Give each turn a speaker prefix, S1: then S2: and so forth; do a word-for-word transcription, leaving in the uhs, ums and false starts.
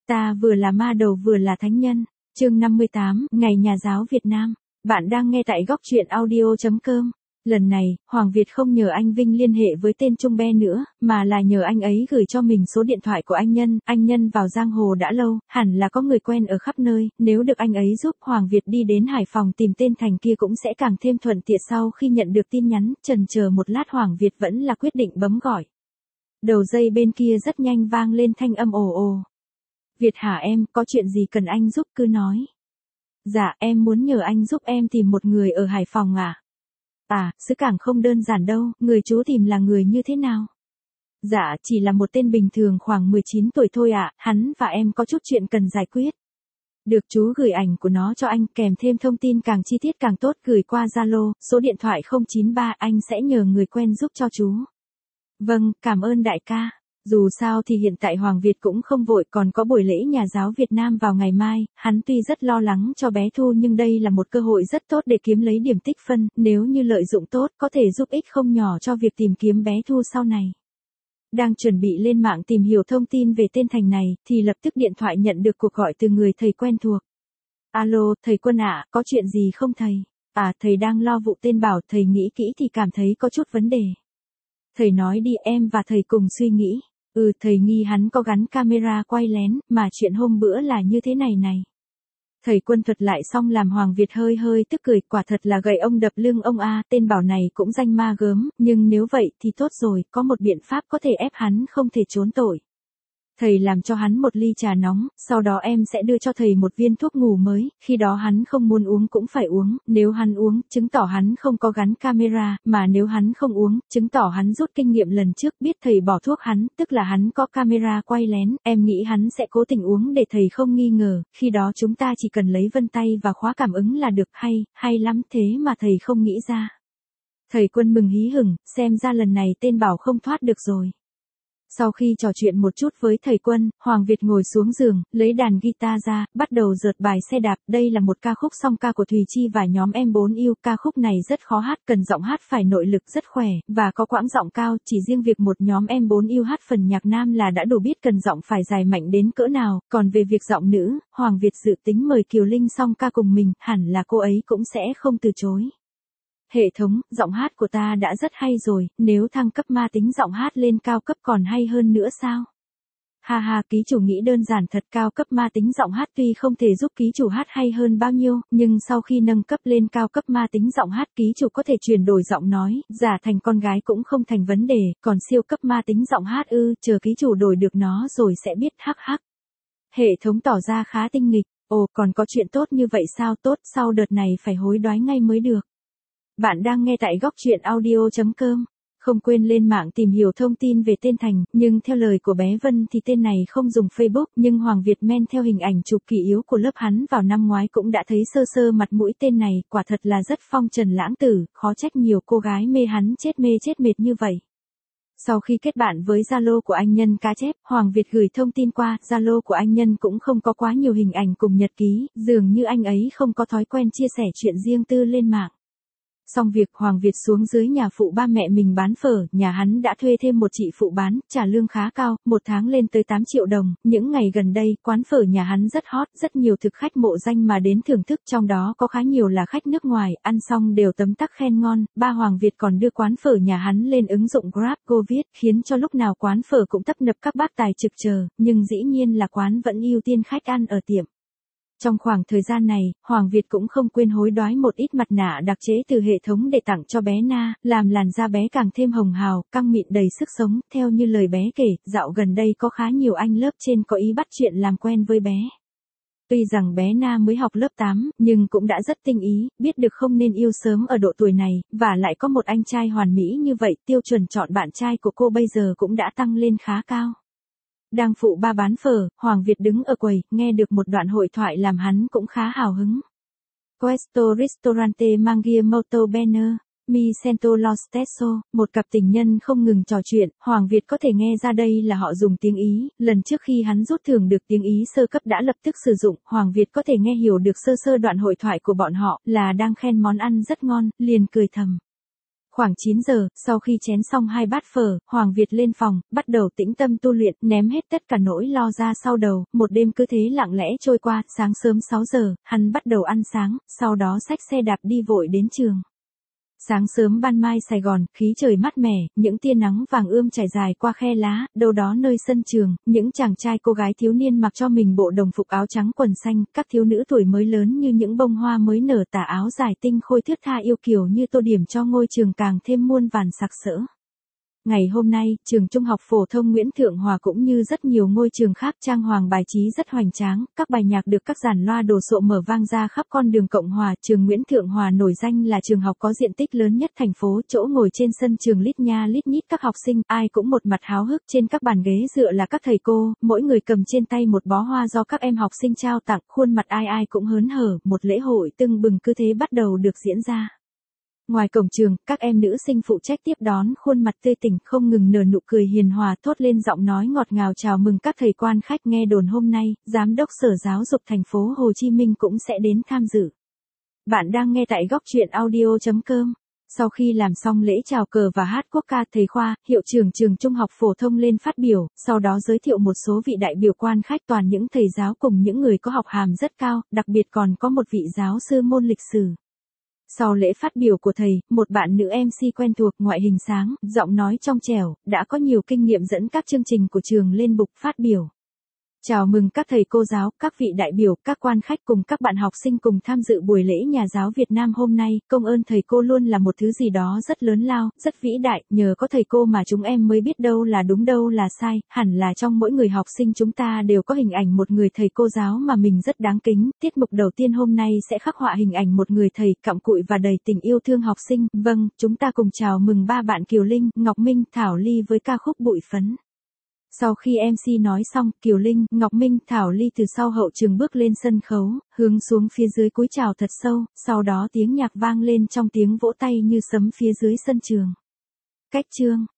S1: Ta vừa là ma đầu vừa là thánh nhân. Chương năm mươi tám, Ngày Nhà giáo Việt Nam. Bạn đang nghe tại góc truyện audio chấm com. Lần này, Hoàng Việt không nhờ anh Vinh liên hệ với tên Trung Be nữa, mà là nhờ anh ấy gửi cho mình số điện thoại của anh Nhân. Anh Nhân vào giang hồ đã lâu, hẳn là có người quen ở khắp nơi, nếu được anh ấy giúp Hoàng Việt đi đến Hải Phòng tìm tên Thành kia cũng sẽ càng thêm thuận tiện. Sau khi nhận được tin nhắn, chần chờ một lát Hoàng Việt vẫn là quyết định bấm gọi. Đầu dây bên kia rất nhanh vang lên thanh âm ồ ồ. Việt hả em, có chuyện gì cần anh giúp cứ nói. Dạ, em muốn nhờ anh giúp em tìm một người ở Hải Phòng à? À, xứ Cảng không đơn giản đâu, người chú tìm là người như thế nào? Dạ, chỉ là một tên bình thường khoảng mười chín tuổi thôi ạ, à. Hắn và em có chút chuyện cần giải quyết. Được, chú gửi ảnh của nó cho anh, kèm thêm thông tin càng chi tiết càng tốt, gửi qua Zalo, số điện thoại không chín ba, anh sẽ nhờ người quen giúp cho chú. Vâng, cảm ơn đại ca. Dù sao thì hiện tại Hoàng Việt cũng không vội, còn có buổi lễ nhà giáo Việt Nam vào ngày mai, hắn tuy rất lo lắng cho bé Thu nhưng đây là một cơ hội rất tốt để kiếm lấy điểm tích phân, nếu như lợi dụng tốt có thể giúp ích không nhỏ cho việc tìm kiếm bé Thu sau này. Đang chuẩn bị lên mạng tìm hiểu thông tin về tên Thành này, thì lập tức điện thoại nhận được cuộc gọi từ người thầy quen thuộc. Alo, thầy Quân ạ, à, có chuyện gì không thầy? À, thầy đang lo vụ tên Bảo, thầy nghĩ kỹ thì cảm thấy có chút vấn đề. Thầy nói đi, em và thầy cùng suy nghĩ. Ừ, thầy nghi hắn có gắn camera quay lén, mà chuyện hôm bữa là như thế này này. Thầy Quân thuật lại xong làm Hoàng Việt hơi hơi tức cười, quả thật là gậy ông đập lưng ông a, tên Bảo này cũng danh ma gớm, nhưng nếu vậy thì tốt rồi, có một biện pháp có thể ép hắn không thể trốn tội. Thầy làm cho hắn một ly trà nóng, sau đó em sẽ đưa cho thầy một viên thuốc ngủ mới, khi đó hắn không muốn uống cũng phải uống, nếu hắn uống, chứng tỏ hắn không có gắn camera, mà nếu hắn không uống, chứng tỏ hắn rút kinh nghiệm lần trước biết thầy bỏ thuốc hắn, tức là hắn có camera quay lén, em nghĩ hắn sẽ cố tình uống để thầy không nghi ngờ, khi đó chúng ta chỉ cần lấy vân tay và khóa cảm ứng là được. Hay, hay lắm, thế mà thầy không nghĩ ra. Thầy Quân mừng hí hửng, xem ra lần này tên Bảo không thoát được rồi. Sau khi trò chuyện một chút với thầy Quân, Hoàng Việt ngồi xuống giường, lấy đàn guitar ra, bắt đầu rượt bài xe đạp. Đây là một ca khúc song ca của Thùy Chi và nhóm em bốn yêu. Ca khúc này rất khó hát, cần giọng hát phải nội lực rất khỏe, và có quãng giọng cao. Chỉ riêng việc một nhóm em bốn yêu hát phần nhạc nam là đã đủ biết cần giọng phải dài mạnh đến cỡ nào. Còn về việc giọng nữ, Hoàng Việt dự tính mời Kiều Linh song ca cùng mình, hẳn là cô ấy cũng sẽ không từ chối. Hệ thống, giọng hát của ta đã rất hay rồi, nếu thăng cấp ma tính giọng hát lên cao cấp còn hay hơn nữa sao? Ha ha, ký chủ nghĩ đơn giản thật, cao cấp ma tính giọng hát tuy không thể giúp ký chủ hát hay hơn bao nhiêu, nhưng sau khi nâng cấp lên cao cấp ma tính giọng hát, ký chủ có thể chuyển đổi giọng nói, giả thành con gái cũng không thành vấn đề, còn siêu cấp ma tính giọng hát ư, chờ ký chủ đổi được nó rồi sẽ biết, hắc hắc. Hệ thống tỏ ra khá tinh nghịch, ồ còn có chuyện tốt như vậy sao? Tốt, sau đợt này phải hối đoái ngay mới được. Bạn đang nghe tại góc truyện audio chấm com. Không quên lên mạng tìm hiểu thông tin về tên Thành, nhưng theo lời của bé Vân thì tên này không dùng Facebook, nhưng Hoàng Việt men theo hình ảnh chụp kỷ yếu của lớp hắn vào năm ngoái cũng đã thấy sơ sơ mặt mũi tên này, quả thật là rất phong trần lãng tử, khó trách nhiều cô gái mê hắn chết mê chết mệt như vậy. Sau khi kết bạn với Zalo của anh Nhân cá chép, Hoàng Việt gửi thông tin qua, Zalo của anh Nhân cũng không có quá nhiều hình ảnh cùng nhật ký, dường như anh ấy không có thói quen chia sẻ chuyện riêng tư lên mạng. Xong việc, Hoàng Việt xuống dưới nhà phụ ba mẹ mình bán phở, nhà hắn đã thuê thêm một chị phụ bán, trả lương khá cao, một tháng lên tới tám triệu đồng. Những ngày gần đây, quán phở nhà hắn rất hot, rất nhiều thực khách mộ danh mà đến thưởng thức, trong đó có khá nhiều là khách nước ngoài, ăn xong đều tấm tắc khen ngon. Ba Hoàng Việt còn đưa quán phở nhà hắn lên ứng dụng Grab Go Viết, khiến cho lúc nào quán phở cũng tấp nập các bác tài trực chờ, nhưng dĩ nhiên là quán vẫn ưu tiên khách ăn ở tiệm. Trong khoảng thời gian này, Hoàng Việt cũng không quên hối đoái một ít mặt nạ đặc chế từ hệ thống để tặng cho bé Na, làm làn da bé càng thêm hồng hào, căng mịn đầy sức sống. Theo như lời bé kể, dạo gần đây có khá nhiều anh lớp trên có ý bắt chuyện làm quen với bé. Tuy rằng bé Na mới học lớp tám, nhưng cũng đã rất tinh ý, biết được không nên yêu sớm ở độ tuổi này, và lại có một anh trai hoàn mỹ như vậy, tiêu chuẩn chọn bạn trai của cô bây giờ cũng đã tăng lên khá cao. Đang phụ ba bán phở, Hoàng Việt đứng ở quầy, nghe được một đoạn hội thoại làm hắn cũng khá hào hứng. Questo ristorante mangia molto bene, mi sento lo stesso, một cặp tình nhân không ngừng trò chuyện, Hoàng Việt có thể nghe ra đây là họ dùng tiếng Ý, lần trước khi hắn rút thưởng được tiếng Ý sơ cấp đã lập tức sử dụng, Hoàng Việt có thể nghe hiểu được sơ sơ đoạn hội thoại của bọn họ, là đang khen món ăn rất ngon, liền cười thầm. Khoảng chín giờ, sau khi chén xong hai bát phở, Hoàng Việt lên phòng, bắt đầu tĩnh tâm tu luyện, ném hết tất cả nỗi lo ra sau đầu, một đêm cứ thế lặng lẽ trôi qua, sáng sớm sáu giờ, hắn bắt đầu ăn sáng, sau đó xách xe đạp đi vội đến trường. Sáng sớm ban mai Sài Gòn, khí trời mát mẻ, những tia nắng vàng ươm trải dài qua khe lá, đâu đó nơi sân trường, những chàng trai cô gái thiếu niên mặc cho mình bộ đồng phục áo trắng quần xanh, các thiếu nữ tuổi mới lớn như những bông hoa mới nở tà áo dài tinh khôi thướt tha yêu kiều như tô điểm cho ngôi trường càng thêm muôn vàn sặc sỡ. Ngày hôm nay, trường Trung học phổ thông Nguyễn Thượng Hòa cũng như rất nhiều ngôi trường khác trang hoàng bài trí rất hoành tráng, các bài nhạc được các dàn loa đồ sộ mở vang ra khắp con đường Cộng Hòa. Trường Nguyễn Thượng Hòa nổi danh là trường học có diện tích lớn nhất thành phố, chỗ ngồi trên sân trường lít nha lít nhít các học sinh, ai cũng một mặt háo hức, trên các bàn ghế dựa là các thầy cô, mỗi người cầm trên tay một bó hoa do các em học sinh trao tặng, khuôn mặt ai ai cũng hớn hở, một lễ hội tưng bừng cứ thế bắt đầu được diễn ra. Ngoài cổng trường, các em nữ sinh phụ trách tiếp đón khuôn mặt tươi tỉnh không ngừng nở nụ cười hiền hòa thốt lên giọng nói ngọt ngào chào mừng các thầy quan khách. Nghe đồn hôm nay, Giám đốc Sở Giáo dục thành phố Hồ Chí Minh cũng sẽ đến tham dự. Bạn đang nghe tại góc truyện audio chấm com. Sau khi làm xong lễ chào cờ và hát quốc ca, thầy Khoa, hiệu trưởng trường Trung học phổ thông lên phát biểu, sau đó giới thiệu một số vị đại biểu quan khách toàn những thầy giáo cùng những người có học hàm rất cao, đặc biệt còn có một vị giáo sư môn lịch sử. Sau lễ phát biểu của thầy, một bạn nữ em xê quen thuộc, ngoại hình sáng, giọng nói trong trẻo, đã có nhiều kinh nghiệm dẫn các chương trình của trường lên bục phát biểu. Chào mừng các thầy cô giáo, các vị đại biểu, các quan khách cùng các bạn học sinh cùng tham dự buổi lễ Nhà giáo Việt Nam hôm nay. Công ơn thầy cô luôn là một thứ gì đó rất lớn lao, rất vĩ đại, nhờ có thầy cô mà chúng em mới biết đâu là đúng đâu là sai, hẳn là trong mỗi người học sinh chúng ta đều có hình ảnh một người thầy cô giáo mà mình rất đáng kính. Tiết mục đầu tiên hôm nay sẽ khắc họa hình ảnh một người thầy cặm cụi và đầy tình yêu thương học sinh. Vâng, chúng ta cùng chào mừng ba bạn Kiều Linh, Ngọc Minh, Thảo Ly với ca khúc Bụi Phấn. Sau khi em xê nói xong, Kiều Linh, Ngọc Minh, Thảo Ly từ sau hậu trường bước lên sân khấu, hướng xuống phía dưới cúi chào thật sâu, sau đó tiếng nhạc vang lên trong tiếng vỗ tay như sấm phía dưới sân trường. Cách chương